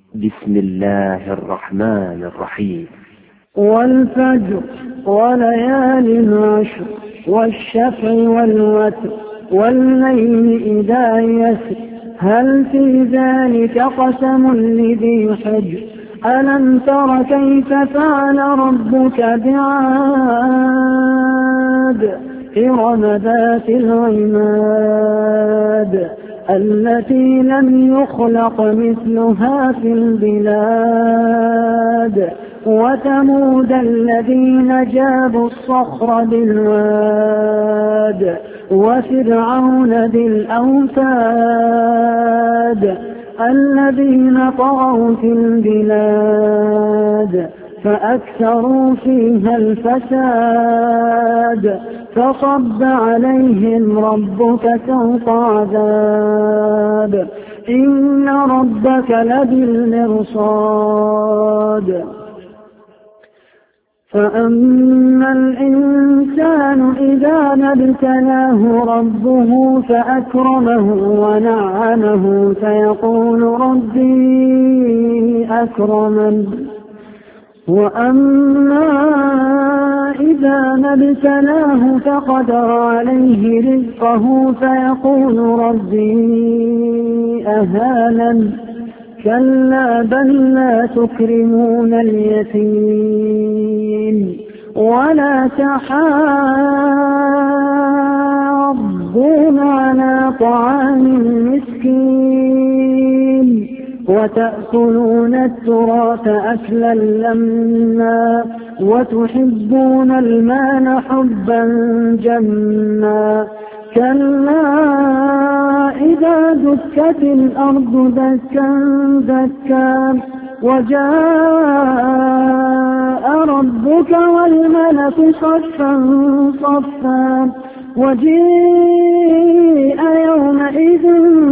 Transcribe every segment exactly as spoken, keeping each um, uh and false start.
بسم الله الرحمن الرحيم. والفجر وليال عشر والشفع والوتر والليل إذا يسر هل في ذلك قسم لذي حجر ألم تر كيف فعل ربك بعاد إرم ذات العماد التي لم يخلق مثلها في البلاد وثمود الذين جابوا الصخر بالواد وفرعون ذي الأوتاد الذين طغوا في البلاد فأكثروا فيها الفساد فصب عليهم ربك سوط عذاب إن ربك لبالمرصاد فأما الإنسان إذا ما ابتلاه ربه فأكرمه ونعمه فيقول ربي أكرمن وأما إذا ما ابتلاه فقدر عليه رزقه فيقول ربي أهانن كلا بل لا تكرمون اليتيم ولا تحاضون على طعام المسكين وتأكلون التراث أكلا لما وتحبون المال حبا جما كلا إذا دكت الأرض دكا دكا وجاء ربك والملك صفا صفا وجيء يومئذ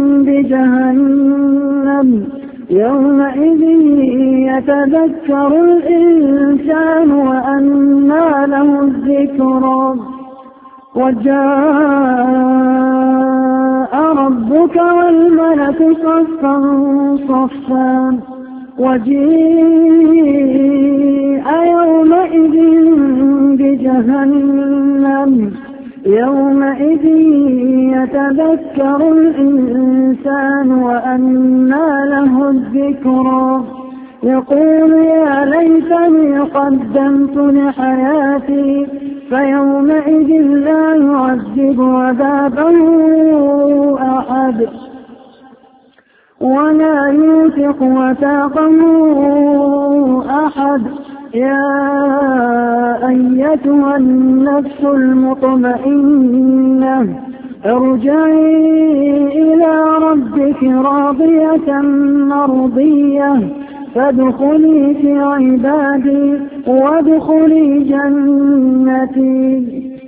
بجهنم يومئذ يتذكر الإنسان وأنى له الذكرى وجاء ربك والملك صفا صفا وجيء يومئذ بجهنم يومئذ يتذكر الإنسان وأنى له الذكرى يقول يا ليتني قدمت لحياتي فيومئذ لا يعذب عذابه أحد ولا يوثق وثاقه أحد يا أيتها النفس المطمئنة ارجعي إلى ربك راضية مرضية فادخلي في عبادي وادخلي جنتي.